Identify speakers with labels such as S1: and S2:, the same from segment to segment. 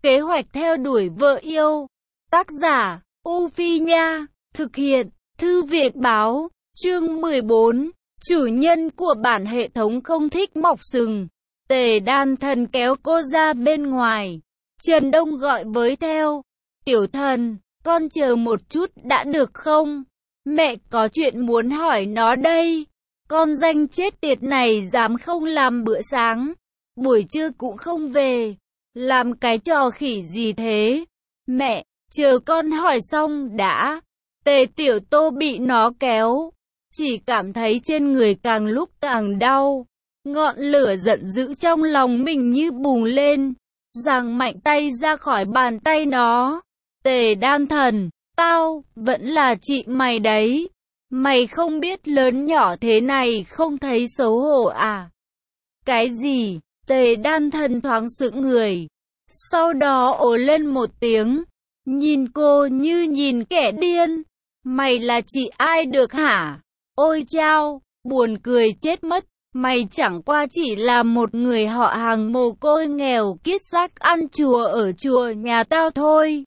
S1: Kế hoạch theo đuổi vợ yêu. Tác giả, U Phi Nha. Thực hiện, Thư viện Báo. Chương 14. Chủ nhân của bản hệ thống không thích mọc sừng. Tề Đan Thần kéo cô ra bên ngoài. Trần Đông gọi với theo. Tiểu Thần, con chờ một chút đã được không? Mẹ có chuyện muốn hỏi nó đây. Con danh chết tiệt này dám không làm bữa sáng, buổi trưa cũng không về. Làm cái trò khỉ gì thế? Mẹ, chờ con hỏi xong đã. Tề Tiểu Tô bị nó kéo, chỉ cảm thấy trên người càng lúc càng đau. Ngọn lửa giận dữ trong lòng mình như bùng lên, giằng mạnh tay ra khỏi bàn tay nó. Tề Đan Thần, tao vẫn là chị mày đấy. Mày không biết lớn nhỏ thế này không thấy xấu hổ à? Cái gì? Tề Đan Thần thoáng sững người, sau đó ồ lên một tiếng, nhìn cô như nhìn kẻ điên. Mày là chị ai được hả? Ôi chao, buồn cười chết mất. Mày chẳng qua chỉ là một người họ hàng mồ côi nghèo kiết xác ăn chùa ở chùa nhà tao thôi.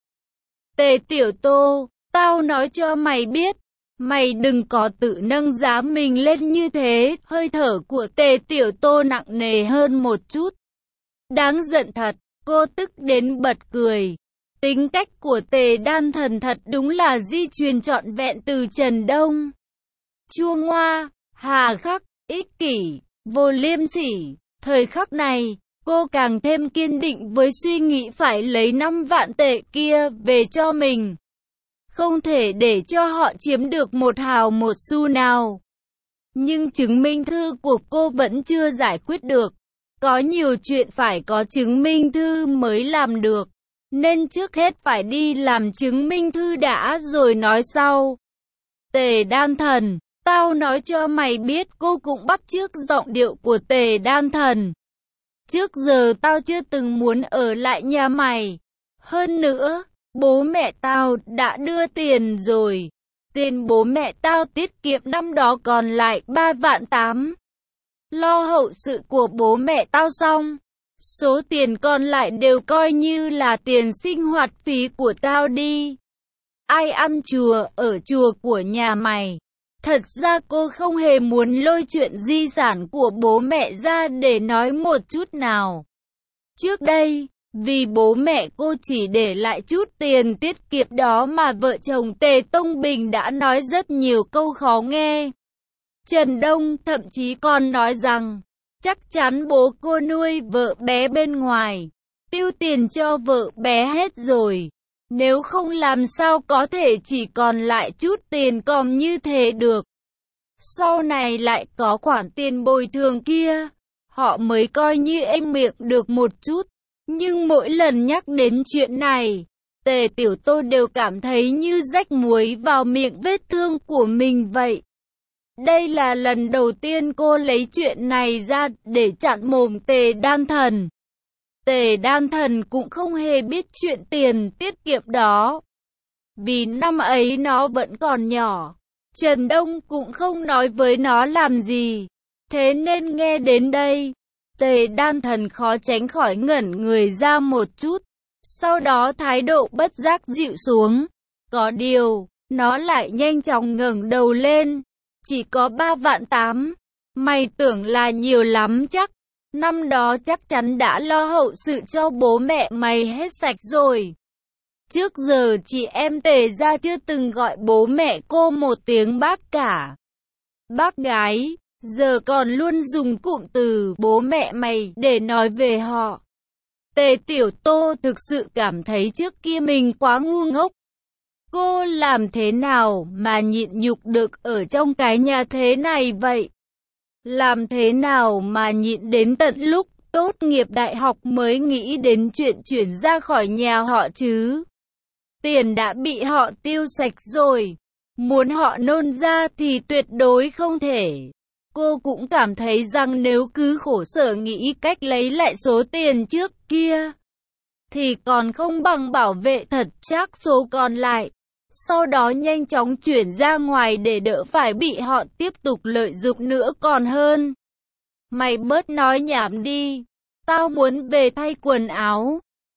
S1: Tề Tiểu Tô, tao nói cho mày biết, mày đừng có tự nâng giá mình lên như thế. Hơi thở của Tề Tiểu Tô nặng nề hơn một chút. Đáng giận thật, cô tức đến bật cười. Tính cách của Tề Đan Thần thật đúng là di truyền trọn vẹn từ Trần Đông. Chua ngoa, hà khắc, ích kỷ, vô liêm sỉ. Thời khắc này, cô càng thêm kiên định với suy nghĩ phải lấy 5 vạn tệ kia về cho mình. Không thể để cho họ chiếm được một hào một xu nào. Nhưng chứng minh thư của cô vẫn chưa giải quyết được. Có nhiều chuyện phải có chứng minh thư mới làm được, nên trước hết phải đi làm chứng minh thư đã rồi nói sau. Tề Đan Thần, tao nói cho mày biết, cô cũng bắt chước giọng điệu của Tề Đan Thần. Trước giờ tao chưa từng muốn ở lại nhà mày. Hơn nữa, bố mẹ tao đã đưa tiền rồi. Tiền bố mẹ tao tiết kiệm năm đó còn lại 3 vạn 8. Lo hậu sự của bố mẹ tao xong, số tiền còn lại đều coi như là tiền sinh hoạt phí của tao đi. Ai ăn chùa ở chùa của nhà mày? Thật ra cô không hề muốn lôi chuyện di sản của bố mẹ ra để nói một chút nào. Trước đây, vì bố mẹ cô chỉ để lại chút tiền tiết kiệm đó mà vợ chồng Tề Tông Bình đã nói rất nhiều câu khó nghe. Trần Đông thậm chí còn nói rằng, chắc chắn bố cô nuôi vợ bé bên ngoài, tiêu tiền cho vợ bé hết rồi. Nếu không làm sao có thể chỉ còn lại chút tiền còm như thế được. Sau này lại có khoản tiền bồi thường kia, họ mới coi như êm miệng được một chút. Nhưng mỗi lần nhắc đến chuyện này, Tề Tiểu Tô đều cảm thấy như rách muối vào miệng vết thương của mình vậy. Đây là lần đầu tiên cô lấy chuyện này ra để chặn mồm Tề Đan Thần. Tề Đan Thần cũng không hề biết chuyện tiền tiết kiệm đó. Vì năm ấy nó vẫn còn nhỏ, Trần Đông cũng không nói với nó làm gì. Thế nên nghe đến đây, Tề Đan Thần khó tránh khỏi ngẩn người ra một chút. Sau đó thái độ bất giác dịu xuống. Có điều, nó lại nhanh chóng ngẩng đầu lên. Chỉ có 3 vạn 8. Mày tưởng là nhiều lắm chắc. Năm đó chắc chắn đã lo hậu sự cho bố mẹ mày hết sạch rồi. Trước giờ chị em Tề gia chưa từng gọi bố mẹ cô một tiếng bác cả. Bác gái, giờ còn luôn dùng cụm từ bố mẹ mày để nói về họ. Tề Tiểu Tô thực sự cảm thấy trước kia mình quá ngu ngốc. Cô làm thế nào mà nhịn nhục được ở trong cái nhà thế này vậy? Làm thế nào mà nhịn đến tận lúc tốt nghiệp đại học mới nghĩ đến chuyện chuyển ra khỏi nhà họ chứ? Tiền đã bị họ tiêu sạch rồi, muốn họ nôn ra thì tuyệt đối không thể. Cô cũng cảm thấy rằng nếu cứ khổ sở nghĩ cách lấy lại số tiền trước kia, thì còn không bằng bảo vệ thật chắc số còn lại. Sau đó nhanh chóng chuyển ra ngoài để đỡ phải bị họ tiếp tục lợi dụng nữa còn hơn. Mày bớt nói nhảm đi, tao muốn về thay quần áo.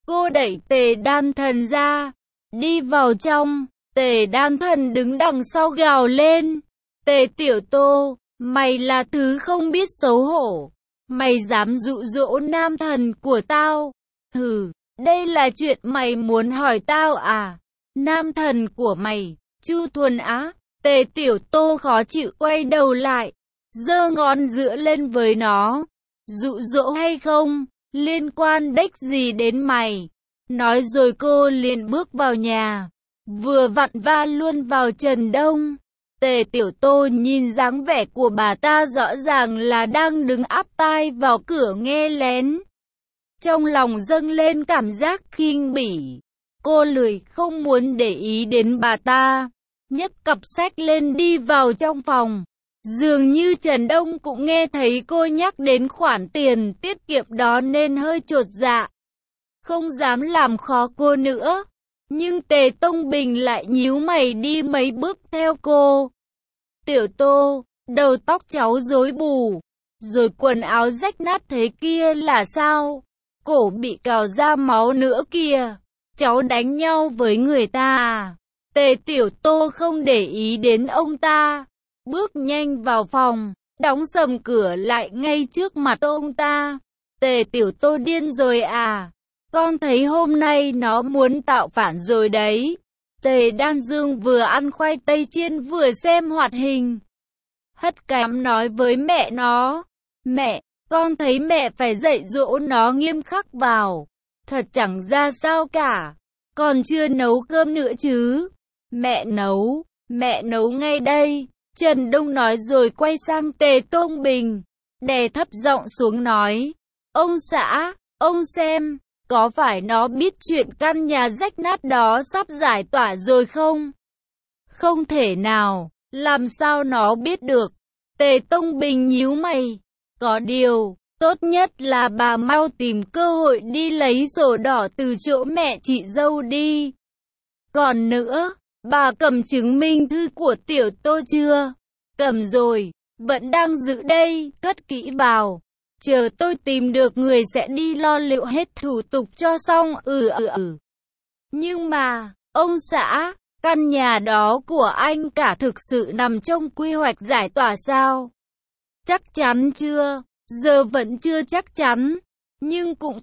S1: Cô đẩy Tề Đan Thần ra, đi vào trong. Tề Đan Thần đứng đằng sau gào lên. Tề Tiểu Tô, mày là thứ không biết xấu hổ. Mày dám dụ dỗ nam thần của tao. Hừ, đây là chuyện mày muốn hỏi tao à? Nam thần của mày, Chu Thuần Á. Tề Tiểu Tô khó chịu quay đầu lại, giơ ngón giữa lên với nó. Dụ dỗ hay không, liên quan đếch gì đến mày. Nói rồi cô liền bước vào nhà, vừa vặn va luôn vào Trần Đông. Tề Tiểu Tô nhìn dáng vẻ của bà ta rõ ràng là đang đứng áp tai vào cửa nghe lén. Trong lòng dâng lên cảm giác khinh bỉ. Cô lười không muốn để ý đến bà ta, nhấc cặp sách lên đi vào trong phòng. Dường như Trần Đông cũng nghe thấy cô nhắc đến khoản tiền tiết kiệm đó nên hơi chột dạ, không dám làm khó cô nữa. Nhưng Tề Tông Bình lại nhíu mày đi mấy bước theo cô. Tiểu Tô, đầu tóc cháu rối bù, rồi quần áo rách nát thế kia là sao? Cổ bị cào ra máu nữa kìa. Cháu đánh nhau với người ta à? Tề Tiểu Tô không để ý đến ông ta, bước nhanh vào phòng, đóng sầm cửa lại ngay trước mặt ông ta. Tề Tiểu Tô điên rồi à? Con thấy hôm nay nó muốn tạo phản rồi đấy. Tề Đan Dương vừa ăn khoai tây chiên vừa xem hoạt hình. Hất cằm nói với mẹ nó. Mẹ, con thấy mẹ phải dạy dỗ nó nghiêm khắc vào. Thật chẳng ra sao cả. Còn chưa nấu cơm nữa chứ. Mẹ nấu ngay đây. Trần Đông nói rồi quay sang Tề Tông Bình, đè thấp giọng xuống nói. Ông xã, ông xem, có phải nó biết chuyện căn nhà rách nát đó sắp giải tỏa rồi không? Không thể nào, làm sao nó biết được? Tề Tông Bình nhíu mày. Có điều, tốt nhất là bà mau tìm cơ hội đi lấy sổ đỏ từ chỗ mẹ chị dâu đi. Còn nữa, bà cầm chứng minh thư của Tiểu Tô chưa? Cầm rồi, vẫn đang giữ đây, cất kỹ vào. Chờ tôi tìm được người sẽ đi lo liệu hết thủ tục cho xong. Nhưng mà, ông xã, căn nhà đó của anh cả thực sự nằm trong quy hoạch giải tỏa sao? Chắc chắn chưa? Giờ vẫn chưa chắc chắn, nhưng cũng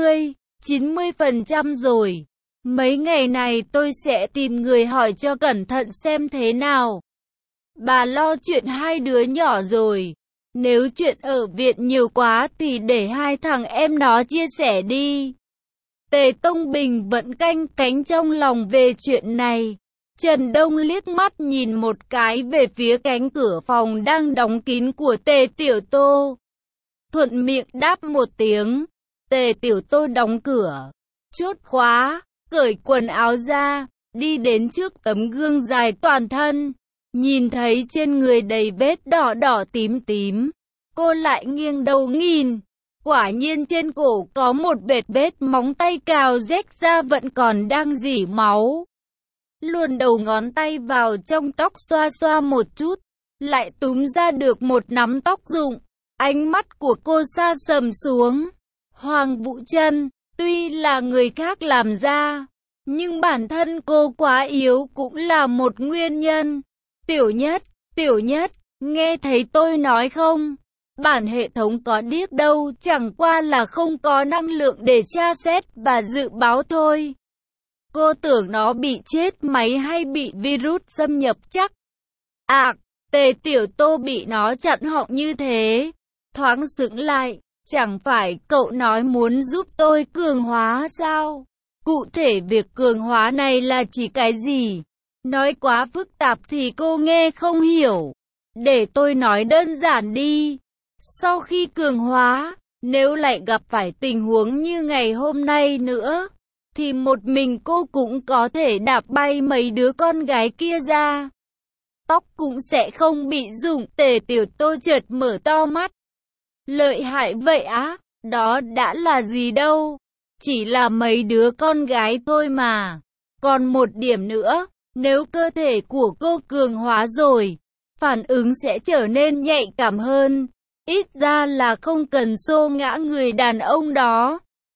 S1: 80-90% rồi. Mấy ngày này tôi sẽ tìm người hỏi cho cẩn thận xem thế nào. Bà lo chuyện hai đứa nhỏ rồi. Nếu chuyện ở viện nhiều quá thì để hai thằng em nó chia sẻ đi. Tề Tông Bình vẫn canh cánh trong lòng về chuyện này. Trần Đông liếc mắt nhìn một cái về phía cánh cửa phòng đang đóng kín của Tề Tiểu Tô. Thuận miệng đáp một tiếng. Tề Tiểu Tô đóng cửa, chốt khóa, cởi quần áo ra, đi đến trước tấm gương dài toàn thân. Nhìn thấy trên người đầy vết đỏ đỏ tím tím, cô lại nghiêng đầu nhìn. Quả nhiên trên cổ có một vết móng tay cào rách ra vẫn còn đang rỉ máu. Luồn đầu ngón tay vào trong tóc xoa xoa một chút, lại túm ra được một nắm tóc rụng. Ánh mắt của cô sa sầm xuống. Hoàng Vũ Trân, tuy là người khác làm ra, nhưng bản thân cô quá yếu cũng là một nguyên nhân. Tiểu nhất, nghe thấy tôi nói không? Bản hệ thống có điếc đâu, chẳng qua là không có năng lượng để tra xét và dự báo thôi. Cô tưởng nó bị chết máy hay bị virus xâm nhập chắc. Tề Tiểu Tô bị nó chặn họng như thế. Thoáng sững lại, chẳng phải cậu nói muốn giúp tôi cường hóa sao? Cụ thể việc cường hóa này là chỉ cái gì? Nói quá phức tạp thì cô nghe không hiểu. Để tôi nói đơn giản đi. Sau khi cường hóa, nếu lại gặp phải tình huống như ngày hôm nay nữa, thì một mình cô cũng có thể đạp bay mấy đứa con gái kia ra. Tóc cũng sẽ không bị rụng. Tề Tiểu Tô chợt mở to mắt. Lợi hại vậy á? Đó đã là gì đâu? Chỉ là mấy đứa con gái thôi mà. Còn một điểm nữa, nếu cơ thể của cô cường hóa rồi, phản ứng sẽ trở nên nhạy cảm hơn. Ít ra là không cần xô ngã người đàn ông đó.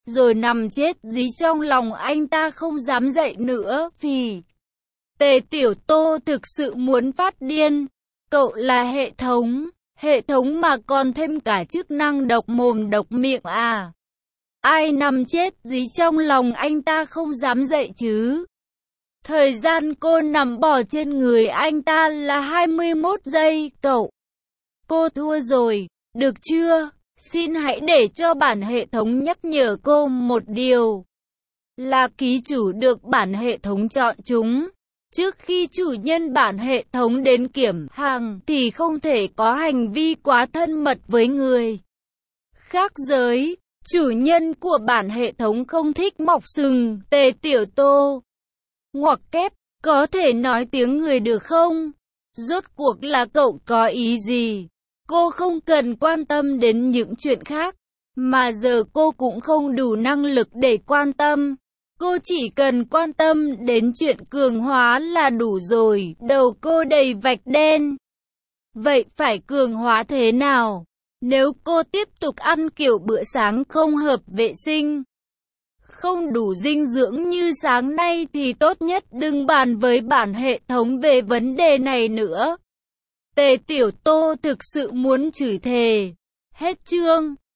S1: rồi nằm chết dí trong lòng anh ta không dám dậy nữa. Phì. Tề Tiểu Tô thực sự muốn phát điên. Cậu là hệ thống mà còn thêm cả chức năng độc mồm độc miệng à? Ai nằm chết dí trong lòng anh ta không dám dậy chứ? Thời gian cô nằm bò trên người anh ta là 21 giây. Cô thua rồi, được chưa? Xin hãy để cho bản hệ thống nhắc nhở cô một điều. Là ký chủ được bản hệ thống chọn chúng. Trước khi chủ nhân bản hệ thống đến kiểm hàng thì không thể có hành vi quá thân mật với người khác giới. Chủ nhân của bản hệ thống không thích mọc sừng. Tề Tiểu Tô. Ngoặc kép, có thể nói tiếng người được không? Rốt cuộc là cậu có ý gì? Cô không cần quan tâm đến những chuyện khác, mà giờ cô cũng không đủ năng lực để quan tâm. Cô chỉ cần quan tâm đến chuyện cường hóa là đủ rồi. Đầu cô đầy vạch đen. Vậy phải cường hóa thế nào? Nếu cô tiếp tục ăn kiểu bữa sáng không hợp vệ sinh, không đủ dinh dưỡng như sáng nay thì tốt nhất đừng bàn với bản hệ thống về vấn đề này nữa. Tề Tiểu Tô thực sự muốn chửi thề. Hết chương.